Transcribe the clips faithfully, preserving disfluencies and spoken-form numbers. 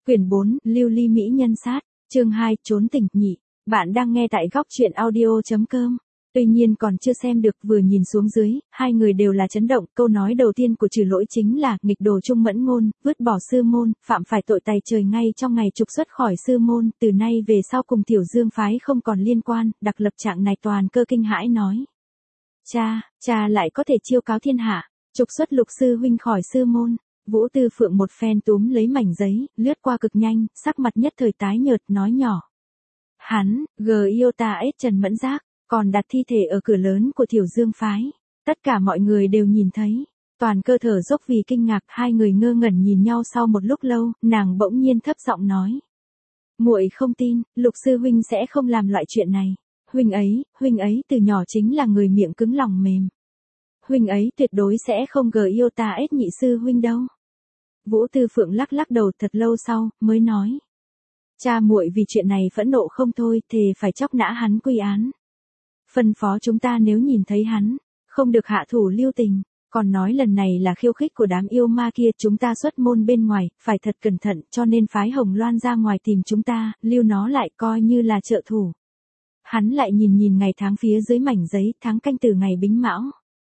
Quyển bốn, Lưu ly mỹ nhân sát, chương hai, trốn tình nhị. Bạn đang nghe tại góc truyện audio chấm com. Tuy nhiên còn chưa xem được, vừa nhìn xuống dưới, hai người đều là chấn động. Câu nói đầu tiên của Trừ Lỗi chính là nghịch đồ Trung Mẫn Ngôn, vứt bỏ sư môn, phạm phải tội tày trời ngay trong ngày trục xuất khỏi sư môn, từ nay về sau cùng Tiểu Dương phái không còn liên quan. Đặc lập trạng này Toàn Cơ kinh hãi nói: Cha, cha lại có thể chiêu cáo thiên hạ, trục xuất Lục sư huynh khỏi sư môn. Vũ Tư Phượng một phen túm lấy mảnh giấy, lướt qua cực nhanh, sắc mặt nhất thời tái nhợt, nói nhỏ: Hắn, gờ yêu ta ết Trần Mẫn Giác, còn đặt thi thể ở cửa lớn của Tiểu Dương phái. Tất cả mọi người đều nhìn thấy. Toàn Cơ thở dốc vì kinh ngạc, hai người ngơ ngẩn nhìn nhau sau một lúc lâu, nàng bỗng nhiên thấp giọng nói: Muội không tin, Lục sư huynh sẽ không làm loại chuyện này. Huynh ấy, huynh ấy từ nhỏ chính là người miệng cứng lòng mềm. Huynh ấy tuyệt đối sẽ không gờ yêu ta ết nhị sư huynh đâu. Vũ Tư Phượng lắc lắc đầu, thật lâu sau, mới nói: Cha muội vì chuyện này phẫn nộ không thôi, thề phải chóc nã hắn quy án. Phân phó chúng ta nếu nhìn thấy hắn, không được hạ thủ lưu tình, còn nói lần này là khiêu khích của đám yêu ma kia, chúng ta xuất môn bên ngoài, phải thật cẩn thận, cho nên phái Hồng Loan ra ngoài tìm chúng ta, lưu nó lại coi như là trợ thủ. Hắn lại nhìn nhìn ngày tháng phía dưới mảnh giấy, tháng canh từ ngày Bính Mão.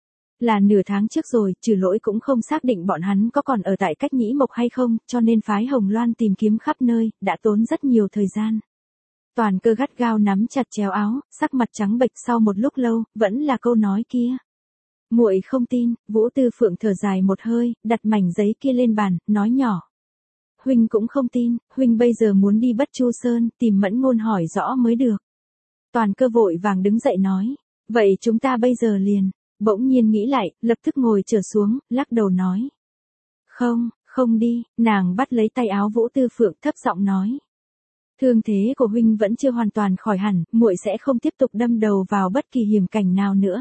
Là nửa tháng trước rồi, Trừ Lỗi cũng không xác định bọn hắn có còn ở tại Cách Nhĩ Mộc hay không, cho nên phái Hồng Loan tìm kiếm khắp nơi, đã tốn rất nhiều thời gian. Toàn Cơ gắt gao nắm chặt chéo áo, sắc mặt trắng bệch, sau một lúc lâu, vẫn là câu nói kia. Muội không tin. Vũ Tư Phượng thở dài một hơi, đặt mảnh giấy kia lên bàn, nói nhỏ: Huynh cũng không tin, huynh bây giờ muốn đi Bất Chu Sơn, tìm Mẫn Ngôn hỏi rõ mới được. Toàn Cơ vội vàng đứng dậy nói: Vậy chúng ta bây giờ liền. Bỗng nhiên nghĩ lại, lập tức ngồi trở xuống, lắc đầu nói: Không, không đi. Nàng bắt lấy tay áo Vũ Tư Phượng, thấp giọng nói: Thương thế của huynh vẫn chưa hoàn toàn khỏi hẳn, muội sẽ không tiếp tục đâm đầu vào bất kỳ hiểm cảnh nào nữa.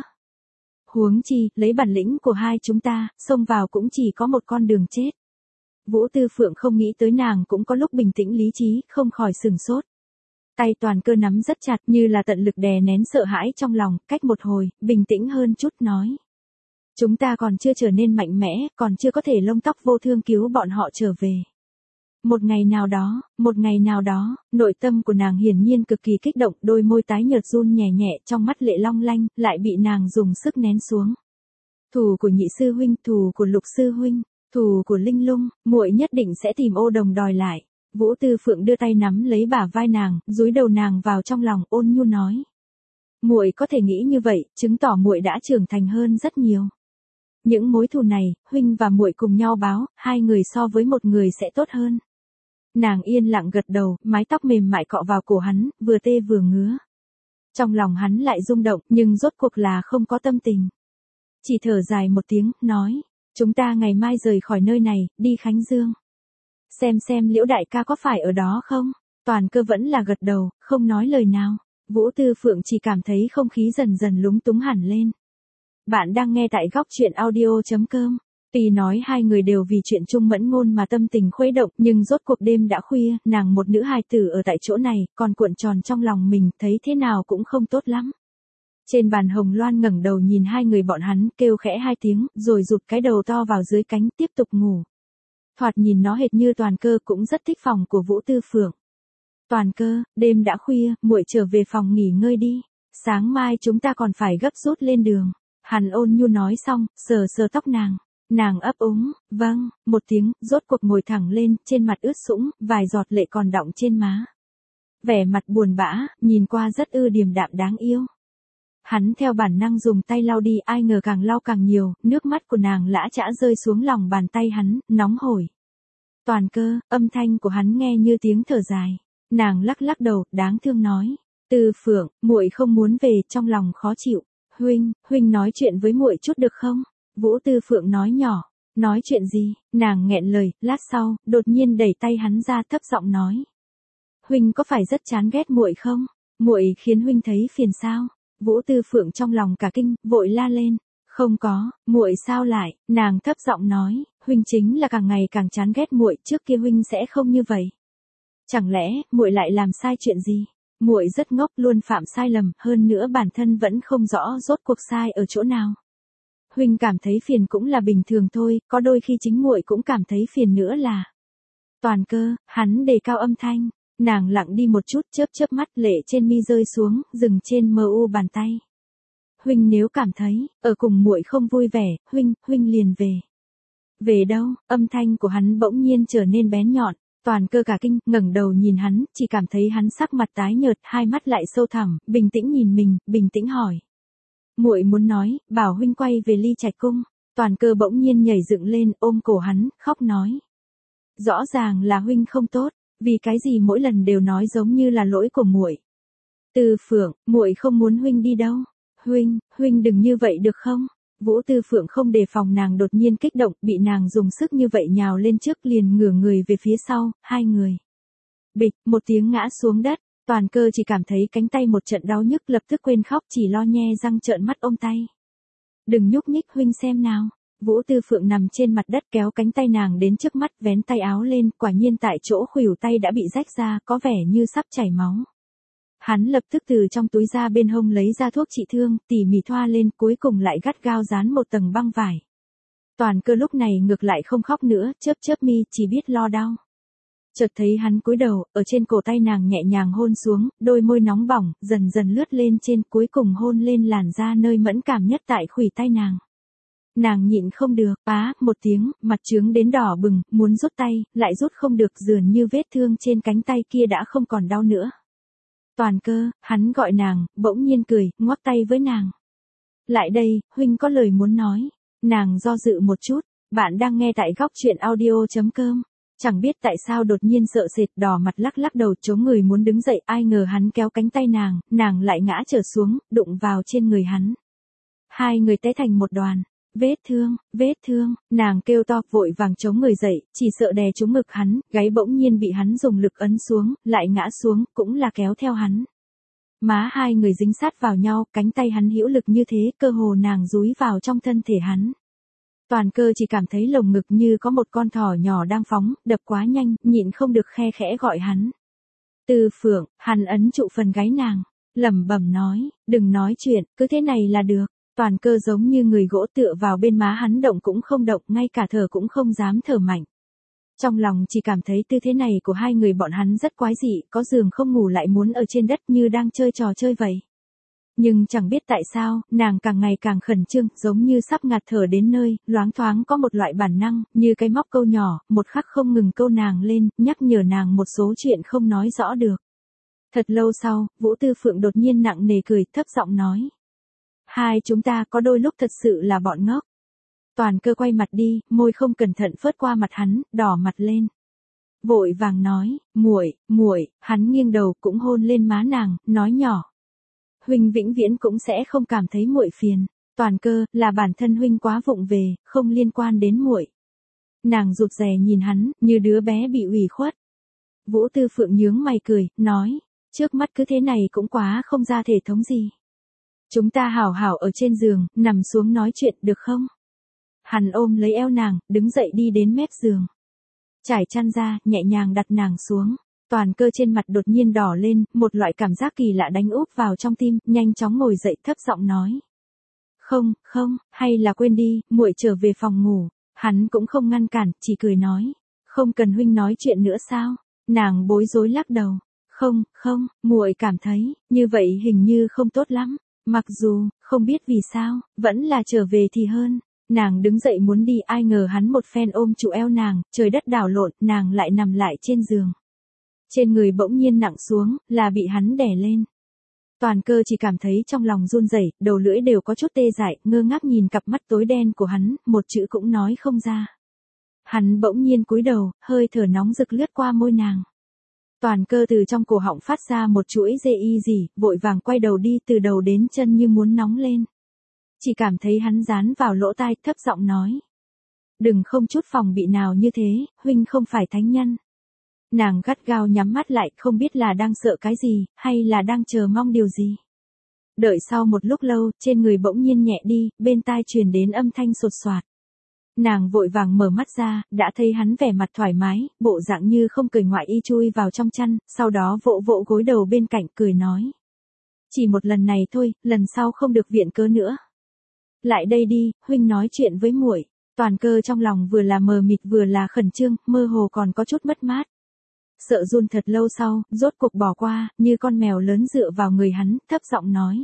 Huống chi, lấy bản lĩnh của hai chúng ta, xông vào cũng chỉ có một con đường chết. Vũ Tư Phượng không nghĩ tới nàng cũng có lúc bình tĩnh lý trí, không khỏi sừng sốt. Tay Toàn Cơ nắm rất chặt, như là tận lực đè nén sợ hãi trong lòng, cách một hồi, bình tĩnh hơn chút nói: Chúng ta còn chưa trở nên mạnh mẽ, còn chưa có thể lông tóc vô thương cứu bọn họ trở về. Một ngày nào đó, một ngày nào đó, nội tâm của nàng hiển nhiên cực kỳ kích động, đôi môi tái nhợt run nhẹ nhẹ, trong mắt lệ long lanh, lại bị nàng dùng sức nén xuống. Thù của nhị sư huynh, thù của Lục sư huynh, thù của Linh Lung, muội nhất định sẽ tìm Ô Đồng đòi lại. Vũ Tư Phượng đưa tay nắm lấy bả vai nàng, dúi đầu nàng vào trong lòng, ôn nhu nói: Muội có thể nghĩ như vậy, chứng tỏ muội đã trưởng thành hơn rất nhiều. Những mối thù này, huynh và muội cùng nhau báo, hai người so với một người sẽ tốt hơn. Nàng yên lặng gật đầu, mái tóc mềm mại cọ vào cổ hắn, vừa tê vừa ngứa. Trong lòng hắn lại rung động, nhưng rốt cuộc là không có tâm tình. Chỉ thở dài một tiếng, nói: Chúng ta ngày mai rời khỏi nơi này, đi Khánh Dương. Xem xem Liễu đại ca có phải ở đó không? Toàn Cơ vẫn là gật đầu, không nói lời nào. Vũ Tư Phượng chỉ cảm thấy không khí dần dần lúng túng hẳn lên. Bạn đang nghe tại góc truyện audio chấm com. Tuy nói hai người đều vì chuyện Trung Mẫn Ngôn mà tâm tình khuấy động, nhưng rốt cuộc đêm đã khuya, nàng một nữ hài tử ở tại chỗ này, còn cuộn tròn trong lòng mình, thấy thế nào cũng không tốt lắm. Trên bàn Hồng Loan ngẩng đầu nhìn hai người bọn hắn, kêu khẽ hai tiếng, rồi rụt cái đầu to vào dưới cánh, tiếp tục ngủ. Thoạt nhìn nó hệt như Toàn Cơ, cũng rất thích phòng của Vũ Tư Phượng. Toàn Cơ, đêm đã khuya, muội trở về phòng nghỉ ngơi đi. Sáng mai chúng ta còn phải gấp rút lên đường. Hắn ôn nhu nói xong, sờ sờ tóc nàng. Nàng ấp úng, vâng, một tiếng, rốt cuộc ngồi thẳng lên, trên mặt ướt sũng, vài giọt lệ còn đọng trên má. Vẻ mặt buồn bã, nhìn qua rất ư điềm đạm đáng yêu. Hắn theo bản năng dùng tay lau đi, ai ngờ càng lau càng nhiều, nước mắt của nàng lã chã rơi xuống lòng bàn tay hắn, nóng hổi. Toàn Cơ, âm thanh của hắn nghe như tiếng thở dài. Nàng lắc lắc đầu, đáng thương nói: Tư Phượng, muội không muốn về, trong lòng khó chịu. Huynh, huynh nói chuyện với muội chút được không? Vũ Tư Phượng nói nhỏ. Nói chuyện gì? Nàng nghẹn lời, lát sau, đột nhiên đẩy tay hắn ra, thấp giọng nói: Huynh có phải rất chán ghét muội không? Muội khiến huynh thấy phiền sao? Vũ Tư Phượng trong lòng cả kinh, vội la lên: Không có, muội sao lại? Nàng thấp giọng nói: Huynh chính là càng ngày càng chán ghét muội, trước kia huynh sẽ không như vậy. Chẳng lẽ muội lại làm sai chuyện gì? Muội rất ngốc, luôn phạm sai lầm, hơn nữa bản thân vẫn không rõ rốt cuộc sai ở chỗ nào. Huynh cảm thấy phiền cũng là bình thường thôi, có đôi khi chính muội cũng cảm thấy phiền nữa là. Toàn Cơ, hắn đề cao âm thanh. Nàng lặng đi một chút, chớp chớp mắt, lệ trên mi rơi xuống, dừng trên mờ u bàn tay. Huynh nếu cảm thấy, ở cùng muội không vui vẻ, huynh, huynh liền về. Về đâu? Âm thanh của hắn bỗng nhiên trở nên bén nhọn. Toàn Cơ cả kinh, ngẩng đầu nhìn hắn, chỉ cảm thấy hắn sắc mặt tái nhợt, hai mắt lại sâu thẳm, bình tĩnh nhìn mình, bình tĩnh hỏi. Muội muốn nói, bảo huynh quay về Ly Trạch cung. Toàn Cơ bỗng nhiên nhảy dựng lên, ôm cổ hắn, khóc nói. Rõ ràng là huynh không tốt, vì cái gì mỗi lần đều nói giống như là lỗi của muội. Tư Phượng, muội không muốn huynh đi đâu. Huynh, huynh đừng như vậy được không? Vũ Tư Phượng không đề phòng nàng đột nhiên kích động, bị nàng dùng sức như vậy nhào lên trước liền ngửa người về phía sau, hai người. Bịch, một tiếng ngã xuống đất, Toàn Cơ chỉ cảm thấy cánh tay một trận đau nhức, lập tức quên khóc, chỉ lo nhe răng trợn mắt ôm tay. Đừng nhúc nhích, huynh xem nào. Vũ Tư Phượng nằm trên mặt đất kéo cánh tay nàng đến trước mắt, vén tay áo lên, quả nhiên tại chỗ khuỷu tay đã bị rách ra, có vẻ như sắp chảy máu. Hắn lập tức từ trong túi ra bên hông lấy ra thuốc trị thương, tỉ mỉ thoa lên, cuối cùng lại gắt gao dán một tầng băng vải. Toàn Cơ lúc này ngược lại không khóc nữa, chớp chớp mi, chỉ biết lo đau. Chợt thấy hắn cúi đầu, ở trên cổ tay nàng nhẹ nhàng hôn xuống, đôi môi nóng bỏng, dần dần lướt lên trên, cuối cùng hôn lên làn da nơi mẫn cảm nhất tại khuỷu tay nàng. Nàng nhịn không được, á, một tiếng, mặt trướng đến đỏ bừng, muốn rút tay, lại rút không được, dường như vết thương trên cánh tay kia đã không còn đau nữa. Toàn Cơ, hắn gọi nàng, bỗng nhiên cười, ngoắc tay với nàng. Lại đây, huynh có lời muốn nói. Nàng do dự một chút, bạn đang nghe tại góc truyện audio chấm com. Chẳng biết tại sao đột nhiên sợ sệt, đỏ mặt lắc lắc đầu chống người muốn đứng dậy, ai ngờ hắn kéo cánh tay nàng, nàng lại ngã trở xuống, đụng vào trên người hắn. Hai người té thành một đoàn. Vết thương, vết thương, nàng kêu to, vội vàng chống người dậy, chỉ sợ đè trúng ngực hắn, gáy bỗng nhiên bị hắn dùng lực ấn xuống, lại ngã xuống, cũng là kéo theo hắn. Má hai người dính sát vào nhau, cánh tay hắn hữu lực như thế, cơ hồ nàng dúi vào trong thân thể hắn. Toàn Cơ chỉ cảm thấy lồng ngực như có một con thỏ nhỏ đang phóng, đập quá nhanh, nhịn không được khe khẽ gọi hắn. Tư Phượng, hắn ấn trụ phần gáy nàng, lẩm bẩm nói, đừng nói chuyện, cứ thế này là được. Toàn Cơ giống như người gỗ tựa vào bên má hắn, động cũng không động, ngay cả thở cũng không dám thở mạnh. Trong lòng chỉ cảm thấy tư thế này của hai người bọn hắn rất quái dị, có giường không ngủ lại muốn ở trên đất như đang chơi trò chơi vậy. Nhưng chẳng biết tại sao, nàng càng ngày càng khẩn trương, giống như sắp ngạt thở đến nơi, loáng thoáng có một loại bản năng, như cái móc câu nhỏ, một khắc không ngừng câu nàng lên, nhắc nhở nàng một số chuyện không nói rõ được. Thật lâu sau, Vũ Tư Phượng đột nhiên nặng nề cười, thấp giọng nói. Hai chúng ta có đôi lúc thật sự là bọn ngốc. Toàn Cơ quay mặt đi, môi không cẩn thận phớt qua mặt hắn, đỏ mặt lên. Vội vàng nói, muội, muội, hắn nghiêng đầu cũng hôn lên má nàng, nói nhỏ. Huynh vĩnh viễn cũng sẽ không cảm thấy muội phiền. Toàn Cơ, là bản thân huynh quá vụng về, không liên quan đến muội. Nàng rụt rè nhìn hắn, như đứa bé bị ủy khuất. Vũ Tư Phượng nhướng mày cười, nói, trước mắt cứ thế này cũng quá không ra thể thống gì. Chúng ta hảo hảo ở trên giường, nằm xuống nói chuyện được không? Hắn ôm lấy eo nàng, đứng dậy đi đến mép giường. Trải chăn ra, nhẹ nhàng đặt nàng xuống. Toàn Cơ trên mặt đột nhiên đỏ lên, một loại cảm giác kỳ lạ đánh úp vào trong tim, nhanh chóng ngồi dậy thấp giọng nói. Không, không, hay là quên đi, muội trở về phòng ngủ. Hắn cũng không ngăn cản, chỉ cười nói. Không cần huynh nói chuyện nữa sao? Nàng bối rối lắc đầu. Không, không, muội cảm thấy, như vậy hình như không tốt lắm. Mặc dù, không biết vì sao, vẫn là trở về thì hơn. Nàng đứng dậy muốn đi, ai ngờ hắn một phen ôm trụ eo nàng, trời đất đảo lộn, nàng lại nằm lại trên giường. Trên người bỗng nhiên nặng xuống, là bị hắn đè lên. Toàn Cơ chỉ cảm thấy trong lòng run rẩy, đầu lưỡi đều có chút tê dại, ngơ ngác nhìn cặp mắt tối đen của hắn, một chữ cũng nói không ra. Hắn bỗng nhiên cúi đầu, hơi thở nóng rực lướt qua môi nàng. Toàn Cơ từ trong cổ họng phát ra một chuỗi dê y gì, vội vàng quay đầu đi, từ đầu đến chân như muốn nóng lên. Chỉ cảm thấy hắn dán vào lỗ tai, thấp giọng nói. Đừng không chút phòng bị nào như thế, huynh không phải thánh nhân. Nàng gắt gao nhắm mắt lại, không biết là đang sợ cái gì, hay là đang chờ mong điều gì. Đợi sau một lúc lâu, trên người bỗng nhiên nhẹ đi, bên tai truyền đến âm thanh sột soạt. Nàng vội vàng mở mắt ra, đã thấy hắn vẻ mặt thoải mái, bộ dạng như không cười ngoại y chui vào trong chăn, sau đó vỗ vỗ gối đầu bên cạnh cười nói. Chỉ một lần này thôi, lần sau không được viện cớ nữa. Lại đây đi, huynh nói chuyện với muội. Toàn Cơ trong lòng vừa là mờ mịt vừa là khẩn trương, mơ hồ còn có chút mất mát. Sợ run thật lâu sau, rốt cuộc bỏ qua, như con mèo lớn dựa vào người hắn, thấp giọng nói.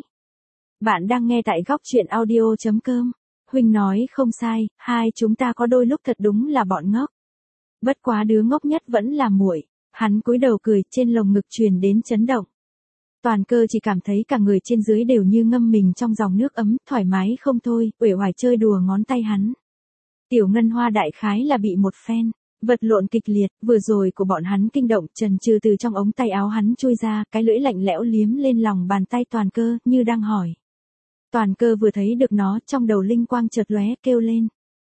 Bạn đang nghe tại góc truyện audio.com. Huynh nói không sai, hai chúng ta có đôi lúc thật đúng là bọn ngốc. Bất quá đứa ngốc nhất vẫn là muội. Hắn cúi đầu cười, trên lồng ngực truyền đến chấn động. Toàn Cơ chỉ cảm thấy cả người trên dưới đều như ngâm mình trong dòng nước ấm, thoải mái không thôi, uể oải chơi đùa ngón tay hắn. Tiểu Ngân Hoa đại khái là bị một phen vật lộn kịch liệt, vừa rồi của bọn hắn kinh động, trần trừ từ trong ống tay áo hắn chui ra, cái lưỡi lạnh lẽo liếm lên lòng bàn tay Toàn Cơ, như đang hỏi. Toàn Cơ vừa thấy được nó, trong đầu linh quang chợt lóe, kêu lên.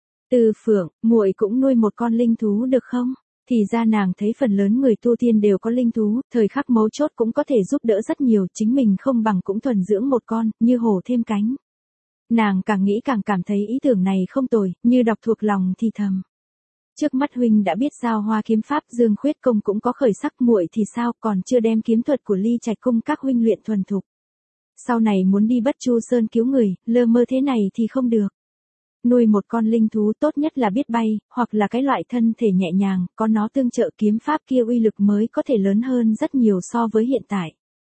Từ Phượng, muội cũng nuôi một con linh thú được không? Thì ra nàng thấy phần lớn người tu tiên đều có linh thú, thời khắc mấu chốt cũng có thể giúp đỡ rất nhiều, chính mình không bằng cũng thuần dưỡng một con, như hổ thêm cánh. Nàng càng nghĩ càng cảm thấy ý tưởng này không tồi, như đọc thuộc lòng thì thầm. Trước mắt huynh đã biết giao hoa kiếm pháp, Dương Khuyết công cũng có khởi sắc, muội thì sao, còn chưa đem kiếm thuật của Ly Trạch cung các huynh luyện thuần thục. Sau này muốn đi Bất Chu Sơn cứu người, lơ mơ thế này thì không được. Nuôi một con linh thú tốt nhất là biết bay, hoặc là cái loại thân thể nhẹ nhàng, có nó tương trợ kiếm pháp kia uy lực mới có thể lớn hơn rất nhiều so với hiện tại.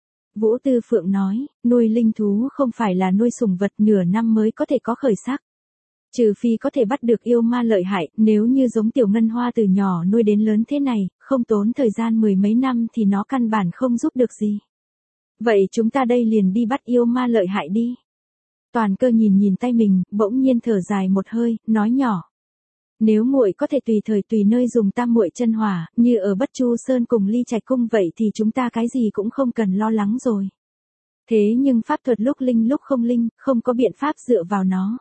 Vũ Tư Phượng nói, nuôi linh thú không phải là nuôi sủng vật nửa năm mới có thể có khởi sắc. Trừ phi có thể bắt được yêu ma lợi hại, nếu như giống Tiểu Ngân Hoa từ nhỏ nuôi đến lớn thế này, không tốn thời gian mười mấy năm thì nó căn bản không giúp được gì. Vậy chúng ta đây liền đi bắt yêu ma lợi hại đi. Toàn Cơ nhìn nhìn tay mình, bỗng nhiên thở dài một hơi, nói nhỏ. Nếu muội có thể tùy thời tùy nơi dùng tam muội chân hỏa, như ở Bất Chu Sơn cùng Ly Trạch cung vậy thì chúng ta cái gì cũng không cần lo lắng rồi. Thế nhưng pháp thuật lúc linh lúc không linh, không có biện pháp dựa vào nó.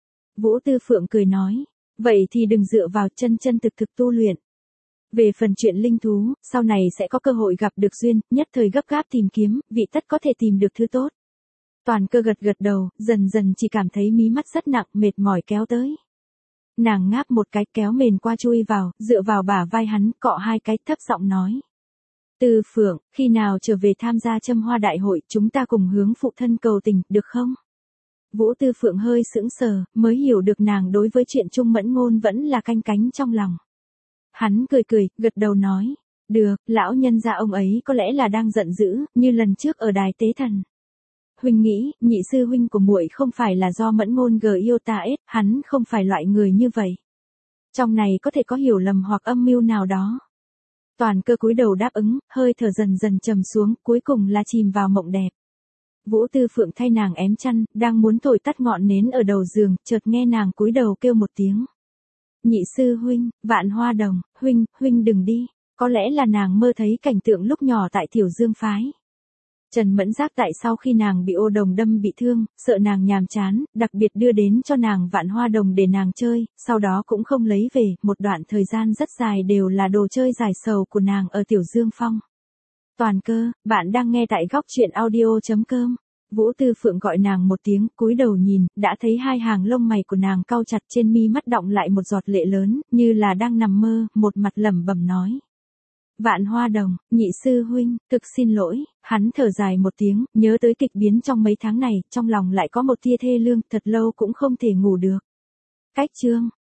Vũ Tư Phượng cười nói, vậy thì đừng dựa vào, chân chân thực thực tu luyện. Về phần chuyện linh thú, sau này sẽ có cơ hội gặp được duyên, nhất thời gấp gáp tìm kiếm, vị tất có thể tìm được thứ tốt. Toàn Cơ gật gật đầu, dần dần chỉ cảm thấy mí mắt rất nặng, mệt mỏi kéo tới. Nàng ngáp một cái, kéo mền qua chui vào, dựa vào bả vai hắn, cọ hai cái, thấp giọng nói. Từ Phượng, khi nào trở về tham gia Châm Hoa đại hội, chúng ta cùng hướng phụ thân cầu tình, được không? Vũ Tư Phượng hơi sững sờ, mới hiểu được nàng đối với chuyện Trung Mẫn Ngôn vẫn là canh cánh trong lòng. Hắn cười cười, gật đầu nói. Được, lão nhân gia ông ấy có lẽ là đang giận dữ, như lần trước ở đài tế thần. Huynh nghĩ, nhị sư huynh của muội không phải là do Mẫn Ngôn gờ yêu ta ết, hắn không phải loại người như vậy. Trong này có thể có hiểu lầm hoặc âm mưu nào đó. Toàn Cơ cúi đầu đáp ứng, hơi thở dần dần trầm xuống, cuối cùng là chìm vào mộng đẹp. Vũ Tư Phượng thay nàng ém chăn, đang muốn thổi tắt ngọn nến ở đầu giường, chợt nghe nàng cúi đầu kêu một tiếng. Nhị sư huynh, Vạn Hoa Đồng, huynh, huynh đừng đi. Có lẽ là nàng mơ thấy cảnh tượng lúc nhỏ tại Tiểu Dương phái. Trần Mẫn Giác tại sau khi nàng bị ô đồng đâm bị thương, sợ nàng nhàm chán, đặc biệt đưa đến cho nàng Vạn Hoa Đồng để nàng chơi, sau đó cũng không lấy về, một đoạn thời gian rất dài đều là đồ chơi giải sầu của nàng ở Tiểu Dương Phong. Toàn Cơ, bạn đang nghe tại góc truyện audio.com. Vũ Tư Phượng gọi nàng một tiếng, cúi đầu nhìn, đã thấy hai hàng lông mày của nàng cau chặt, trên mi mắt đọng lại một giọt lệ lớn, như là đang nằm mơ, một mặt lẩm bẩm nói. Vạn Hoa Đồng, nhị sư huynh, thực xin lỗi, hắn thở dài một tiếng, nhớ tới kịch biến trong mấy tháng này, trong lòng lại có một tia thê lương, thật lâu cũng không thể ngủ được. Cách chương.